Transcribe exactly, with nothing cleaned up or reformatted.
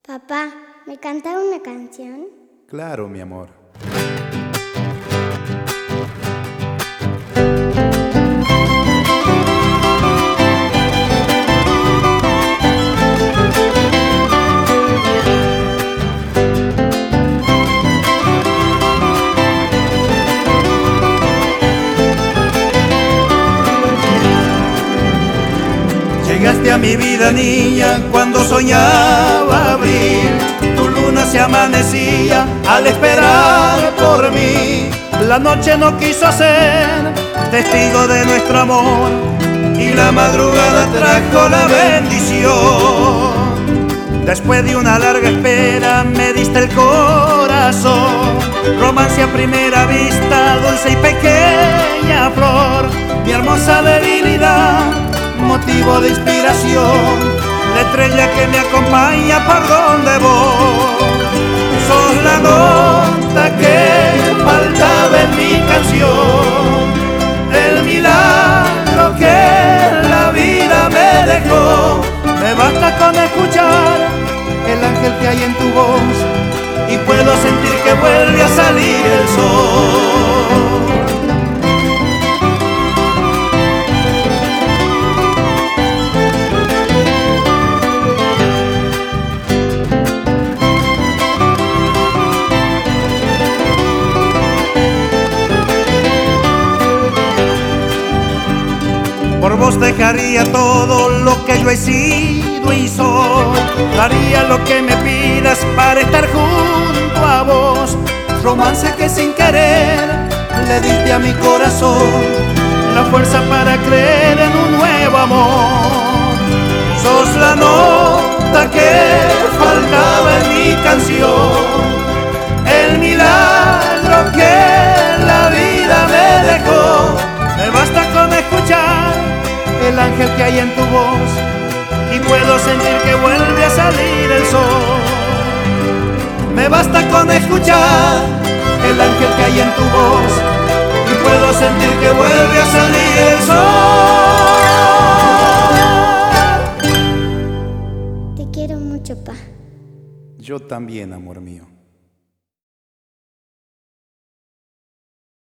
Papá, ¿me canta una canción? Claro, mi amor. Llegaste a mi vida, niña, cuando soñaba abril. Tu luna se amanecía al esperar por mí. La noche no quiso ser testigo de nuestro amor y la madrugada trajo la bendición. Después de una larga espera me diste el corazón. Romance a primera vista, dulce y pequeña flor. Mi hermosa debilidad, motivo de inspiración, la estrella que me acompaña por donde voy. Sos la nota que faltaba en mi canción, el milagro que la vida me dejó. Me basta con escuchar el ángel que hay en tu voz y puedo sentir que vuelve a salir el sol. Por vos dejaría todo lo que yo he sido y soy. Daría lo que me pidas para estar junto a vos. Romance que sin querer le diste a mi corazón la fuerza para creer en un nuevo amor. Sos la nota que faltaba en mi canción, el milagro que la vida me dejó. Me basta con escuchar el ángel que hay en tu voz y puedo sentir que vuelve a salir el sol. Me basta con escuchar el ángel que hay en tu voz y puedo sentir que vuelve a salir el sol. Te quiero mucho, pa. Yo también, amor mío.